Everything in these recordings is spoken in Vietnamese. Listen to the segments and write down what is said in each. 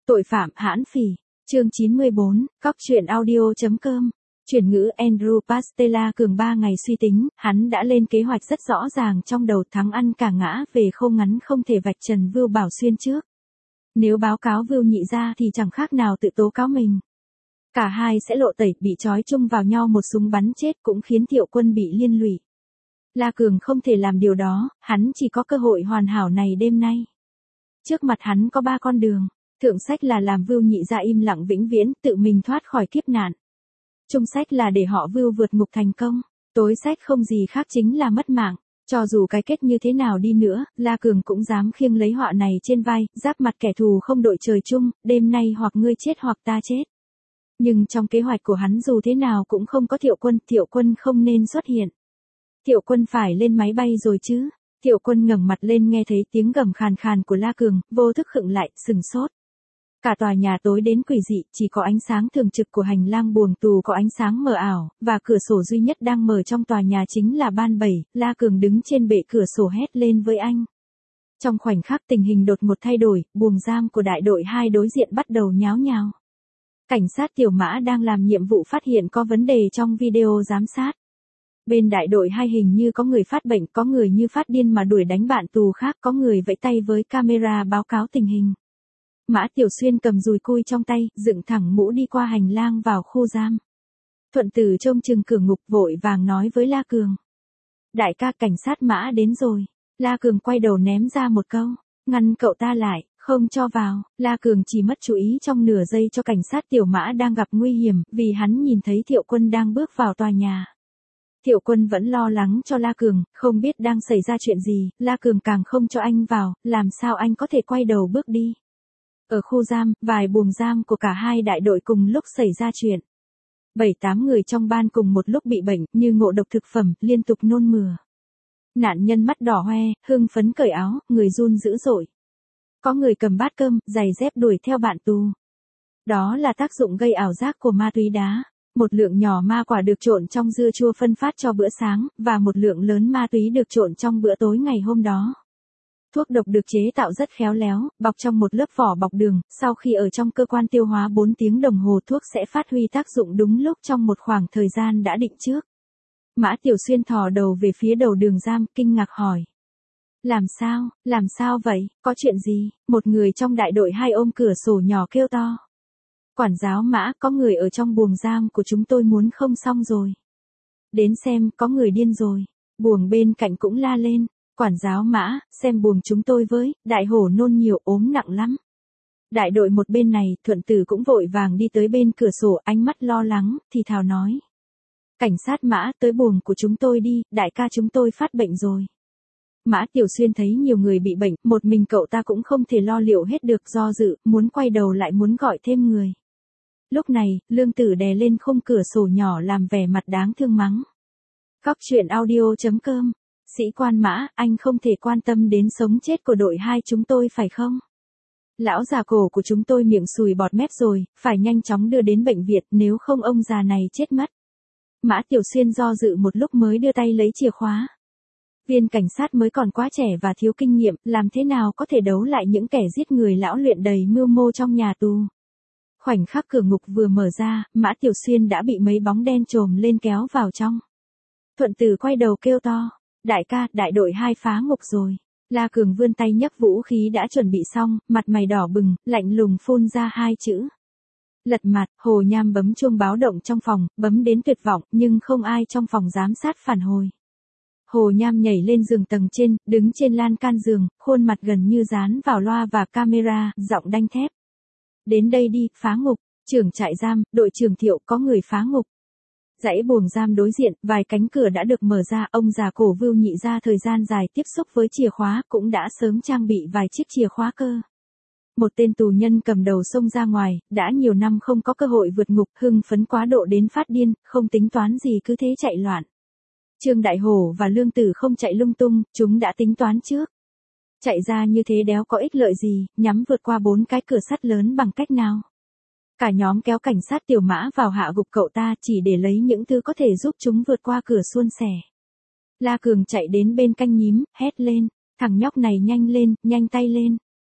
Tội phạm hãn phỉ. Chương 94, Cóc truyện audio.com. Chuyển ngữ Andrew Pastella Cường 3 ngày suy tính, hắn đã lên kế hoạch rất rõ ràng trong đầu thắng ăn cả ngã về khâu ngắn không thể vạch trần Vưu Bảo Xuyên trước. Nếu báo cáo Vưu Nhị ra thì chẳng khác nào tự tố cáo mình. Cả hai sẽ lộ tẩy, bị trói chung vào nhau một súng bắn chết cũng khiến Thiệu Quân bị liên lụy. La Cường không thể làm điều đó, hắn chỉ có cơ hội hoàn hảo này đêm nay. Trước mặt hắn có 3 con đường. Thượng sách là làm Vưu Nhị ra im lặng vĩnh viễn, tự mình thoát khỏi kiếp nạn. Trung sách là để họ Vưu vượt ngục thành công. Tối sách không gì khác chính là mất mạng. Cho dù cái kết như thế nào đi nữa, La Cường cũng dám khiêng lấy họa này trên vai, giáp mặt kẻ thù không đội trời chung, đêm nay hoặc ngươi chết hoặc ta chết. Nhưng trong kế hoạch của hắn dù thế nào cũng không có Thiệu Quân không nên xuất hiện. Thiệu Quân phải lên máy bay rồi chứ. Thiệu Quân ngẩng mặt lên nghe thấy tiếng gầm khàn khàn của La Cường, vô thức khựng lại, sừng sốt. Cả tòa nhà tối đến quỷ dị, chỉ có ánh sáng thường trực của hành lang buồng tù có ánh sáng mờ ảo, và cửa sổ duy nhất đang mở trong tòa nhà chính là ban 7, La Cường đứng trên bệ cửa sổ hét lên với anh. Trong khoảnh khắc tình hình đột ngột thay đổi, buồng giam của đại đội 2 đối diện bắt đầu nháo nhào. Cảnh sát Tiểu Mã đang làm nhiệm vụ phát hiện có vấn đề trong video giám sát. Bên đại đội 2 hình như có người phát bệnh, có người như phát điên mà đuổi đánh bạn tù khác, có người vẫy tay với camera báo cáo tình hình. Mã Tiểu Xuyên cầm dùi cui trong tay, dựng thẳng mũ đi qua hành lang vào khu giam. Thuận Tử trông chừng cửa ngục vội vàng nói với La Cường. Đại ca, cảnh sát Mã đến rồi. La Cường quay đầu ném ra một câu. Ngăn cậu ta lại, không cho vào. La Cường chỉ mất chú ý trong nửa giây cho cảnh sát Tiểu Mã đang gặp nguy hiểm, vì hắn nhìn thấy Thiệu Quân đang bước vào tòa nhà. Thiệu Quân vẫn lo lắng cho La Cường, không biết đang xảy ra chuyện gì, La Cường càng không cho anh vào, làm sao anh có thể quay đầu bước đi. Ở khu giam, vài buồng giam của cả hai đại đội cùng lúc xảy ra chuyện. 7-8 người trong ban cùng một lúc bị bệnh, như ngộ độc thực phẩm, liên tục nôn mửa. Nạn nhân mắt đỏ hoe, hưng phấn cởi áo, người run dữ dội. Có người cầm bát cơm, giày dép đuổi theo bạn tù. Đó là tác dụng gây ảo giác của ma túy đá. Một lượng nhỏ ma quả được trộn trong dưa chua phân phát cho bữa sáng, và một lượng lớn ma túy được trộn trong bữa tối ngày hôm đó. Thuốc độc được chế tạo rất khéo léo, bọc trong một lớp vỏ bọc đường, sau khi ở trong cơ quan tiêu hóa 4 tiếng đồng hồ thuốc sẽ phát huy tác dụng đúng lúc trong một khoảng thời gian đã định trước. Mã Tiểu Xuyên thò đầu về phía đầu đường giam, kinh ngạc hỏi. Làm sao vậy, có chuyện gì? Một người trong đại đội 2 ôm cửa sổ nhỏ kêu to. Quản giáo Mã, có người ở trong buồng giam của chúng tôi muốn không xong rồi. Đến xem, có người điên rồi. Buồng bên cạnh cũng la lên. Quản giáo Mã, xem buồng chúng tôi với, đại hổ nôn nhiều, ốm nặng lắm. Đại đội một bên này, Thuận Tử cũng vội vàng đi tới bên cửa sổ, ánh mắt lo lắng, thì thào nói. Cảnh sát Mã, tới buồng của chúng tôi đi, đại ca chúng tôi phát bệnh rồi. Mã Tiểu Xuyên thấy nhiều người bị bệnh, một mình cậu ta cũng không thể lo liệu hết được, do dự, muốn quay đầu lại muốn gọi thêm người. Lúc này, Lương Tử đè lên khung cửa sổ nhỏ làm vẻ mặt đáng thương mắng. Cóc truyện audio.com. Sĩ quan Mã, anh không thể quan tâm đến sống chết của đội 2 chúng tôi phải không? Lão già cổ của chúng tôi miệng sùi bọt mép rồi, phải nhanh chóng đưa đến bệnh viện, nếu không ông già này chết mất. Mã Tiểu Xuyên do dự một lúc mới đưa tay lấy chìa khóa. Viên cảnh sát mới còn quá trẻ và thiếu kinh nghiệm, làm thế nào có thể đấu lại những kẻ giết người lão luyện đầy mưu mô trong nhà tù. Khoảnh khắc cửa ngục vừa mở ra, Mã Tiểu Xuyên đã bị mấy bóng đen trồm lên kéo vào trong. Thuận Tử quay đầu kêu to. Đại ca, đại đội 2 phá ngục rồi. La Cường vươn tay nhấc vũ khí đã chuẩn bị xong, mặt mày đỏ bừng, lạnh lùng phun ra 2 chữ. Lật mặt, Hồ Nham bấm chuông báo động trong phòng, bấm đến tuyệt vọng, nhưng không ai trong phòng giám sát phản hồi. Hồ Nham nhảy lên giường tầng trên, đứng trên lan can giường, khuôn mặt gần như dán vào loa và camera, giọng đanh thép. Đến đây đi, phá ngục, trưởng trại giam, đội trưởng Thiệu, có người phá ngục. Dãy buồng giam đối diện, vài cánh cửa đã được mở ra, ông già cổ Vưu Nhị ra thời gian dài tiếp xúc với chìa khóa cũng đã sớm trang bị vài chiếc chìa khóa cơ. Một tên tù nhân cầm đầu xông ra ngoài, đã nhiều năm không có cơ hội vượt ngục, hưng phấn quá độ đến phát điên, không tính toán gì cứ thế chạy loạn. Trương Đại Hổ và Lương Tử không chạy lung tung, chúng đã tính toán trước. Chạy ra như thế đéo có ích lợi gì, nhắm vượt qua 4 cái cửa sắt lớn bằng cách nào. Cả nhóm kéo cảnh sát Tiểu Mã vào hạ gục cậu ta chỉ để lấy những thứ có thể giúp chúng vượt qua cửa suôn sẻ. La Cường chạy đến bên canh nhím, hét lên, thằng nhóc này nhanh lên, nhanh tay lên.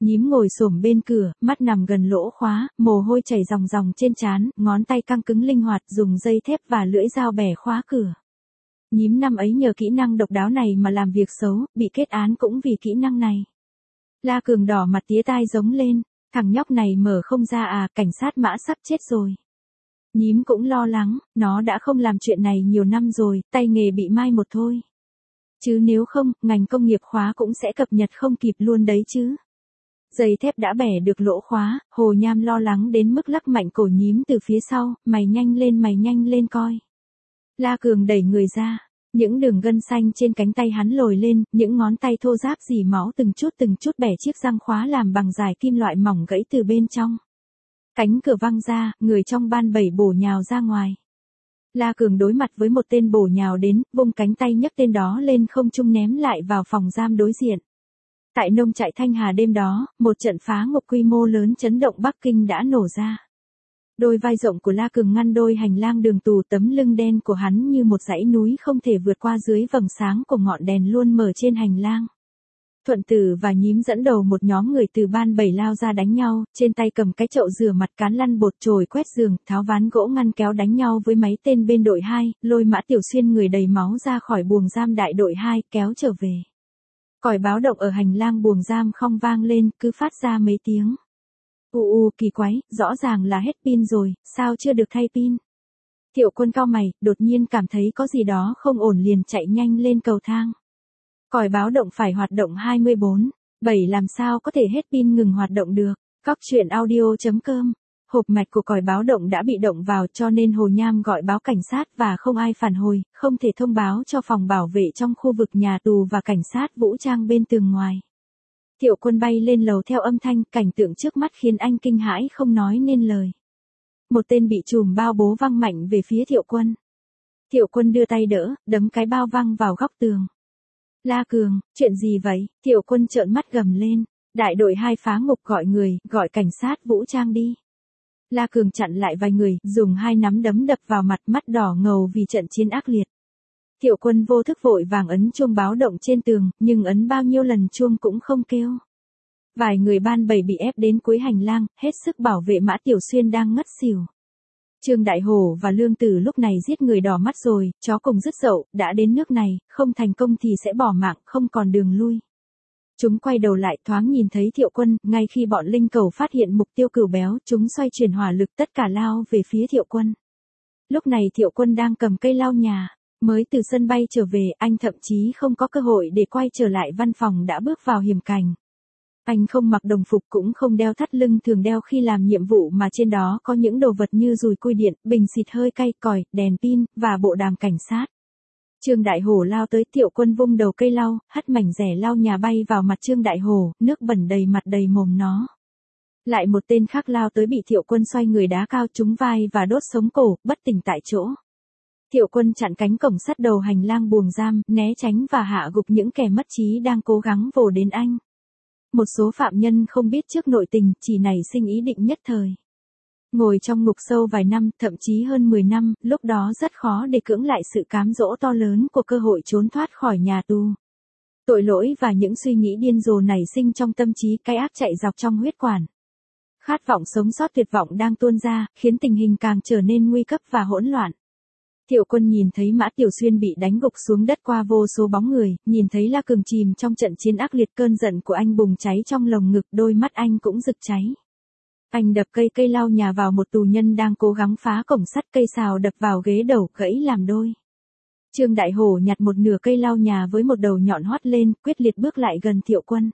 Nhím ngồi xổm bên cửa, mắt nằm gần lỗ khóa, mồ hôi chảy ròng ròng trên trán, ngón tay căng cứng linh hoạt dùng dây thép và lưỡi dao bẻ khóa cửa. Nhím năm ấy nhờ kỹ năng độc đáo này mà làm việc xấu, bị kết án cũng vì kỹ năng này. La Cường đỏ mặt tía tai giống lên, thằng nhóc này mở không ra à, cảnh sát Mã sắp chết rồi. Nhím cũng lo lắng, nó đã không làm chuyện này nhiều năm rồi, tay nghề bị mai một thôi. Chứ nếu không, ngành công nghiệp khóa cũng sẽ cập nhật không kịp luôn đấy chứ. Dây thép đã bẻ được lỗ khóa, Hồ Nham lo lắng đến mức lắc mạnh cổ nhím từ phía sau, mày nhanh lên coi. La Cường đẩy người ra, những đường gân xanh trên cánh tay hắn lồi lên, những ngón tay thô ráp rỉ máu từng chút bẻ chiếc răng khóa làm bằng dài kim loại mỏng gãy từ bên trong. Cánh cửa văng ra, người trong ban 7 bổ nhào ra ngoài. La Cường đối mặt với một tên bổ nhào đến, vung cánh tay nhấc tên đó lên không trung ném lại vào phòng giam đối diện. Tại nông trại Thanh Hà đêm đó, một trận phá ngục quy mô lớn chấn động Bắc Kinh đã nổ ra. Đôi vai rộng của La Cường ngăn đôi hành lang đường tù, tấm lưng đen của hắn như một dãy núi không thể vượt qua dưới vầng sáng của ngọn đèn luôn mở trên hành lang. Thuận Tử và Nhím dẫn đầu một nhóm người từ ban 7 lao ra đánh nhau, trên tay cầm cái chậu rửa mặt, cán lăn bột, chổi quét giường, tháo ván gỗ ngăn kéo đánh nhau với mấy tên bên đội 2, lôi Mã Tiểu Xuyên người đầy máu ra khỏi buồng giam đại đội 2, kéo trở về. Còi báo động ở hành lang buồng giam không vang lên, cứ phát ra mấy tiếng. Kỳ quái, rõ ràng là hết pin rồi, sao chưa được thay pin? Thiệu Quân cau mày, đột nhiên cảm thấy có gì đó không ổn liền chạy nhanh lên cầu thang. Còi báo động phải hoạt động 24/7 làm sao có thể hết pin ngừng hoạt động được. Cóc truyện audio.com. Hộp mạch của còi báo động đã bị động vào cho nên Hồ Nham gọi báo cảnh sát và không ai phản hồi, không thể thông báo cho phòng bảo vệ trong khu vực nhà tù và cảnh sát vũ trang bên tường ngoài. Thiệu Quân bay lên lầu theo âm thanh, cảnh tượng trước mắt khiến anh kinh hãi không nói nên lời. Một tên bị trùm bao bố văng mạnh về phía Thiệu Quân. Thiệu Quân đưa tay đỡ, đấm cái bao văng vào góc tường. La Cường, chuyện gì vậy? Thiệu Quân trợn mắt gầm lên. Đại đội 2 phá ngục gọi cảnh sát vũ trang đi. La Cường chặn lại vài người, dùng 2 nắm đấm đập vào mặt, mắt đỏ ngầu vì trận chiến ác liệt. Thiệu Quân vô thức vội vàng ấn chuông báo động trên tường, nhưng ấn bao nhiêu lần chuông cũng không kêu. Vài người ban 7 bị ép đến cuối hành lang, hết sức bảo vệ Mã Tiểu Xuyên đang ngất xỉu. Trương Đại Hổ và Lương Tử lúc này giết người đỏ mắt rồi, chó cùng dứt dậu, đã đến nước này, không thành công thì sẽ bỏ mạng, không còn đường lui. Chúng quay đầu lại thoáng nhìn thấy Thiệu Quân, ngay khi bọn linh cầu phát hiện mục tiêu cừu béo, chúng xoay chuyển hỏa lực tất cả lao về phía Thiệu Quân. Lúc này Thiệu Quân đang cầm cây lau nhà, mới từ sân bay trở về, anh thậm chí không có cơ hội để quay trở lại văn phòng đã bước vào hiểm cảnh. Anh không mặc đồng phục cũng không đeo thắt lưng thường đeo khi làm nhiệm vụ mà trên đó có những đồ vật như dùi cui điện, bình xịt hơi cay, còi, đèn pin, và bộ đàm cảnh sát. Trương Đại Hổ lao tới, Thiệu Quân vung đầu cây lau, hất mảnh rẻ lau nhà bay vào mặt Trương Đại Hổ, nước bẩn đầy mặt đầy mồm nó. Lại một tên khác lao tới bị Thiệu Quân xoay người đá cao trúng vai và đốt sống cổ, bất tỉnh tại chỗ. Thiệu Quân chặn cánh cổng sắt đầu hành lang buồng giam, né tránh và hạ gục những kẻ mất trí đang cố gắng vồ đến anh. Một số phạm nhân không biết trước nội tình, chỉ nảy sinh ý định nhất thời. Ngồi trong ngục sâu vài năm, thậm chí hơn 10 năm, lúc đó rất khó để cưỡng lại sự cám dỗ to lớn của cơ hội trốn thoát khỏi nhà tù. Tội lỗi và những suy nghĩ điên rồ nảy sinh trong tâm trí, cái ác chạy dọc trong huyết quản. Khát vọng sống sót tuyệt vọng đang tuôn ra, khiến tình hình càng trở nên nguy cấp và hỗn loạn. Thiệu Quân nhìn thấy Mã Tiểu Xuyên bị đánh gục xuống đất qua vô số bóng người, nhìn thấy La Cường chìm trong trận chiến ác liệt, cơn giận của anh bùng cháy trong lồng ngực, đôi mắt anh cũng rực cháy. Anh đập cây lau nhà vào một tù nhân đang cố gắng phá cổng sắt, cây sào đập vào ghế đầu, gãy làm đôi. Trương Đại Hổ nhặt một nửa cây lau nhà với một đầu nhọn hoắt lên, quyết liệt bước lại gần Thiệu Quân.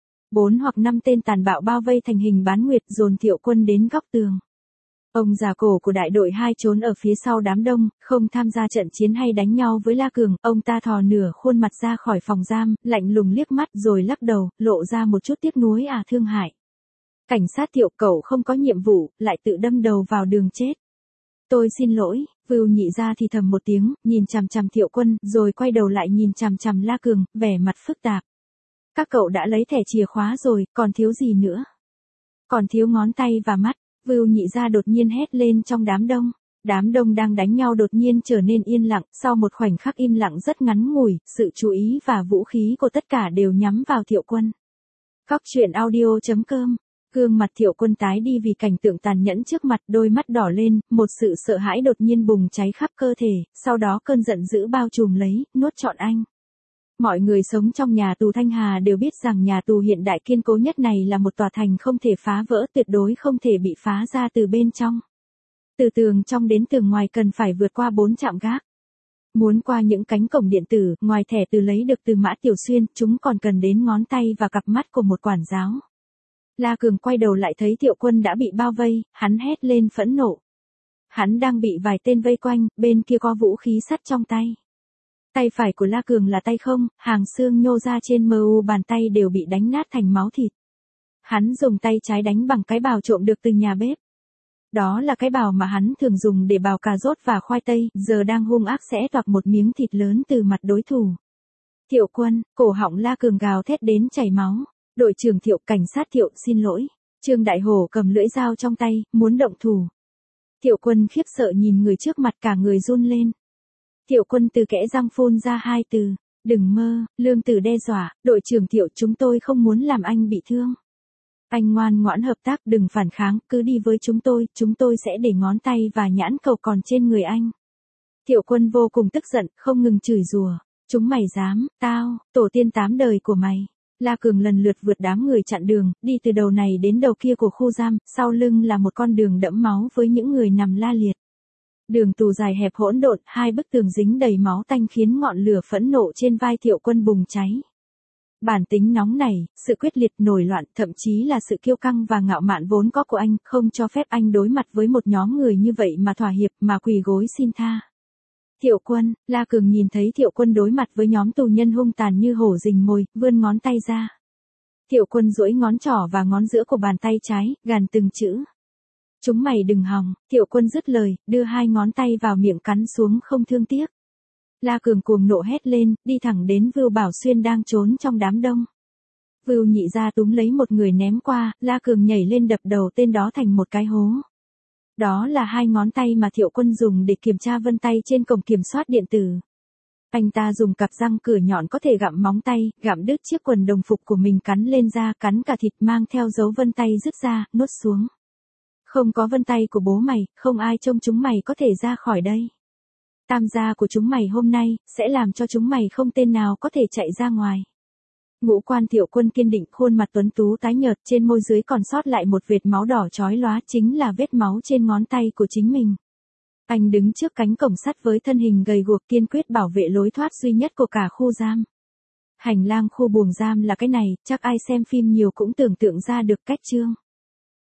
4 hoặc 5 tên tàn bạo bao vây thành hình bán nguyệt, dồn Thiệu Quân đến góc tường. Ông già cổ của đại đội 2 trốn ở phía sau đám đông, không tham gia trận chiến hay đánh nhau với La Cường, ông ta thò nửa khuôn mặt ra khỏi phòng giam, lạnh lùng liếc mắt rồi lắc đầu, lộ ra một chút tiếc nuối thương hại. Cảnh sát Thiệu, cậu không có nhiệm vụ, lại tự đâm đầu vào đường chết. Tôi xin lỗi, Vưu Nhị Gia thì thầm một tiếng, nhìn chằm chằm Thiệu Quân, rồi quay đầu lại nhìn chằm chằm La Cường, vẻ mặt phức tạp. Các cậu đã lấy thẻ chìa khóa rồi, còn thiếu gì nữa? Còn thiếu ngón tay và mắt. Vưu Nhị Gia đột nhiên hét lên trong đám đông. Đám đông đang đánh nhau đột nhiên trở nên yên lặng, sau một khoảnh khắc im lặng rất ngắn ngủi, sự chú ý và vũ khí của tất cả đều nhắm vào Thiệu Quân. Cóc truyện audio.com. Gương mặt Thiệu Quân tái đi vì cảnh tượng tàn nhẫn trước mặt, đôi mắt đỏ lên, một sự sợ hãi đột nhiên bùng cháy khắp cơ thể, sau đó cơn giận dữ bao trùm lấy, nuốt trọn anh. Mọi người sống trong nhà tù Thanh Hà đều biết rằng nhà tù hiện đại kiên cố nhất này là một tòa thành không thể phá vỡ, tuyệt đối không thể bị phá ra từ bên trong. Từ tường trong đến tường ngoài cần phải vượt qua 4 trạm gác. Muốn qua những cánh cổng điện tử, ngoài thẻ từ lấy được từ Mã Tiểu Xuyên, chúng còn cần đến ngón tay và cặp mắt của một quản giáo. La Cường quay đầu lại thấy Thiệu Quân đã bị bao vây, hắn hét lên phẫn nộ. Hắn đang bị vài tên vây quanh, bên kia có vũ khí sắt trong tay. Tay phải của La Cường là tay không, hàng xương nhô ra trên mu bàn tay đều bị đánh nát thành máu thịt. Hắn dùng tay trái đánh bằng cái bào trộm được từ nhà bếp. Đó là cái bào mà hắn thường dùng để bào cà rốt và khoai tây, giờ đang hung ác xẻ toạc một miếng thịt lớn từ mặt đối thủ. Thiệu Quân, cổ họng La Cường gào thét đến chảy máu. Đội trưởng Thiệu, cảnh sát Thiệu, xin lỗi. Trương Đại Hổ cầm lưỡi dao trong tay, muốn động thủ. Thiệu Quân khiếp sợ nhìn người trước mặt, cả người run lên. Thiệu Quân từ kẽ răng phun ra 2 từ, đừng mơ. Lương Tử đe dọa, đội trưởng Thiệu, chúng tôi không muốn làm anh bị thương. Anh ngoan ngoãn hợp tác, đừng phản kháng, cứ đi với chúng tôi sẽ để ngón tay và nhãn cầu còn trên người anh. Thiệu Quân vô cùng tức giận, không ngừng chửi rủa. Chúng mày dám, tao, tổ tiên 8 đời của mày. La Cường lần lượt vượt đám người chặn đường, đi từ đầu này đến đầu kia của khu giam, sau lưng là một con đường đẫm máu với những người nằm la liệt. Đường tù dài hẹp hỗn độn, 2 bức tường dính đầy máu tanh khiến ngọn lửa phẫn nộ trên vai Thiệu Quân bùng cháy. Bản tính nóng nảy, sự quyết liệt, nổi loạn, thậm chí là sự kiêu căng và ngạo mạn vốn có của anh, không cho phép anh đối mặt với một nhóm người như vậy mà thỏa hiệp, mà quỳ gối xin tha. Thiệu Quân, La Cường nhìn thấy Thiệu Quân đối mặt với nhóm tù nhân hung tàn như hổ rình mồi, vươn ngón tay ra. Thiệu Quân duỗi ngón trỏ và ngón giữa của bàn tay trái, gằn từng chữ. Chúng mày đừng hòng. Thiệu Quân dứt lời, đưa 2 ngón tay vào miệng cắn xuống không thương tiếc. La Cường cuồng nộ hét lên, đi thẳng đến Vưu Bảo Xuyên đang trốn trong đám đông. Vưu Nhị Gia túm lấy một người ném qua, La Cường nhảy lên đập đầu tên đó thành một cái hố. Đó là 2 ngón tay mà Thiệu Quân dùng để kiểm tra vân tay trên cổng kiểm soát điện tử. Anh ta dùng cặp răng cửa nhọn có thể gặm móng tay, gặm đứt chiếc quần đồng phục của mình, cắn lên da, cắn cả thịt, mang theo dấu vân tay rứt ra, nuốt xuống. Không có vân tay của bố mày, không ai trông chúng mày có thể ra khỏi đây. Tam gia của chúng mày hôm nay, sẽ làm cho chúng mày không tên nào có thể chạy ra ngoài. Ngũ quan Thiệu Quân kiên định, khuôn mặt tuấn tú tái nhợt, trên môi dưới còn sót lại một vệt máu đỏ chói lóa, chính là vết máu trên ngón tay của chính mình. Anh đứng trước cánh cổng sắt với thân hình gầy guộc, kiên quyết bảo vệ lối thoát duy nhất của cả khu giam. Hành lang khu buồng giam là cái này, chắc ai xem phim nhiều cũng tưởng tượng ra được cách chương.